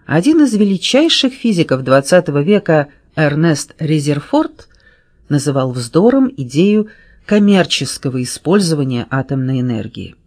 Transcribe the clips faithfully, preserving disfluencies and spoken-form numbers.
Один из величайших физиков двадцатого века Эрнест Резерфорд называл вздором идею коммерческого использования атомной энергии.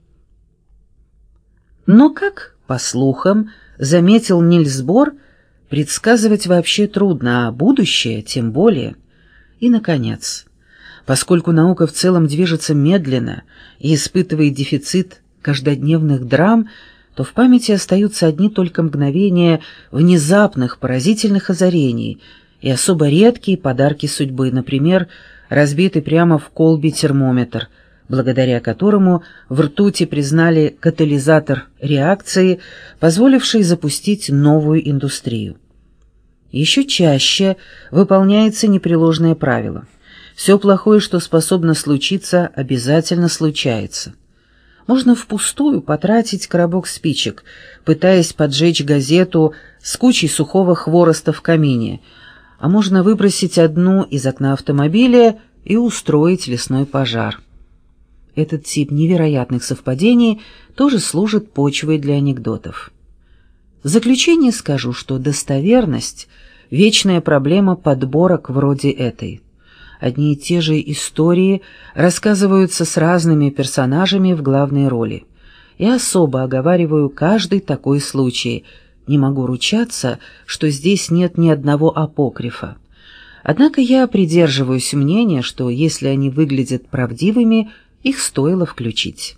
Но, как, по слухам, заметил Нильс Бор, предсказывать вообще трудно, а будущее тем более. И, наконец, поскольку наука в целом движется медленно и испытывает дефицит каждодневных драм, то в памяти остаются одни только мгновения внезапных поразительных озарений и особо редкие подарки судьбы, например, разбитый прямо в колбе термометр, благодаря которому в ртути признали катализатор реакции, позволивший запустить новую индустрию. Еще чаще выполняется непреложное правило: все плохое, что способно случиться, обязательно случается. Можно впустую потратить коробок спичек, пытаясь поджечь газету с кучей сухого хвороста в камине, а можно выбросить одну из окна автомобиля и устроить лесной пожар. Этот тип невероятных совпадений тоже служит почвой для анекдотов. В заключение скажу, что достоверность – вечная проблема подборок вроде этой. Одни и те же истории рассказываются с разными персонажами в главной роли. Я особо оговариваю каждый такой случай. Не могу ручаться, что здесь нет ни одного апокрифа. Однако я придерживаюсь мнения, что если они выглядят правдивыми, их стоило включить.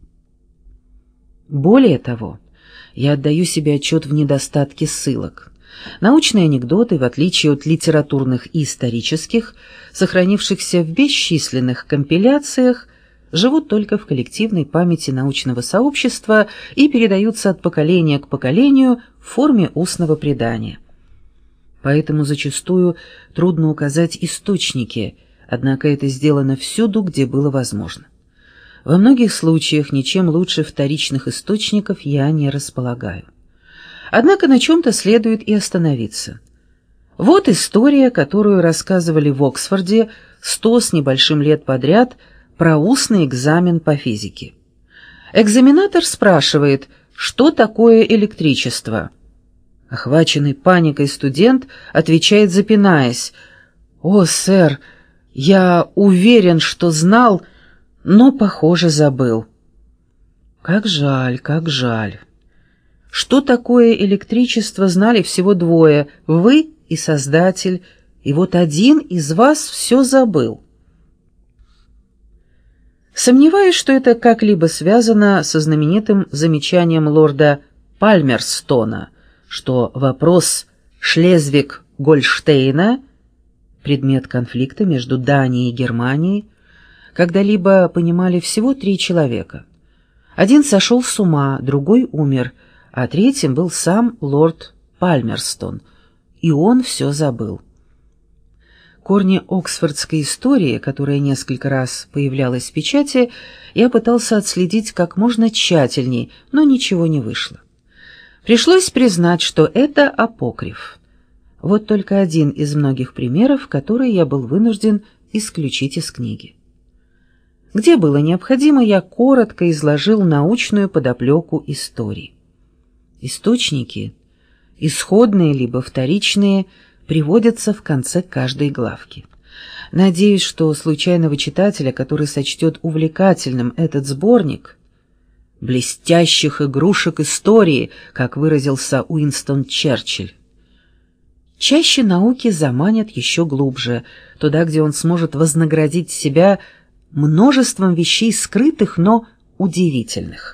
Более того, я отдаю себе отчет в недостатке ссылок. Научные анекдоты, в отличие от литературных и исторических, сохранившихся в бесчисленных компиляциях, живут только в коллективной памяти научного сообщества и передаются от поколения к поколению в форме устного предания. Поэтому зачастую трудно указать источники, однако это сделано всюду, где было возможно. Во многих случаях ничем лучше вторичных источников я не располагаю. Однако на чем-то следует и остановиться. Вот история, которую рассказывали в Оксфорде сто с небольшим лет подряд про устный экзамен по физике. Экзаменатор спрашивает, что такое электричество. Охваченный паникой студент отвечает, запинаясь: «О, сэр, я уверен, что знал, но, похоже, забыл». Как жаль, как жаль. Что такое электричество, знали всего двое, вы и Создатель, и вот один из вас все забыл. Сомневаюсь, что это как-либо связано со знаменитым замечанием лорда Пальмерстона, что вопрос Шлезвиг-Гольштейна, предмет конфликта между Данией и Германией, когда-либо понимали всего три человека. Один сошел с ума, другой умер, а третьим был сам лорд Пальмерстон, и он все забыл. Корни оксфордской истории, которая несколько раз появлялась в печати, я пытался отследить как можно тщательней, но ничего не вышло. Пришлось признать, что это апокриф. Вот только один из многих примеров, которые я был вынужден исключить из книги. Где было необходимо, я коротко изложил научную подоплеку истории. Источники, исходные либо вторичные, приводятся в конце каждой главки. Надеюсь, что случайного читателя, который сочтет увлекательным этот сборник блестящих игрушек истории, как выразился Уинстон Черчилль, чаще науки заманят еще глубже, туда, где он сможет вознаградить себя множеством вещей скрытых, но удивительных.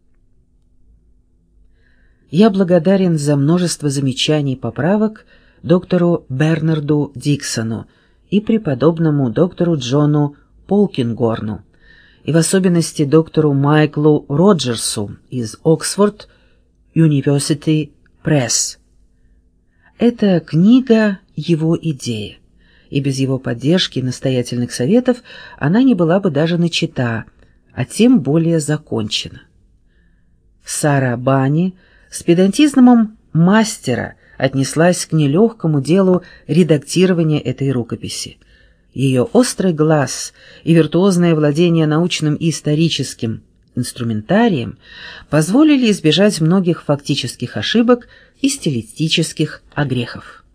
Я благодарен за множество замечаний и поправок доктору Бернарду Диксону и преподобному доктору Джону Полкингорну, и в особенности доктору Майклу Роджерсу из Оксфорд University Press. Эта книга — его идея, и без его поддержки и настоятельных советов она не была бы даже начата, а тем более закончена. Сара Бани с педантизмом мастера отнеслась к нелегкому делу редактирования этой рукописи. Ее острый глаз и виртуозное владение научным и историческим инструментарием позволили избежать многих фактических ошибок и стилистических огрехов.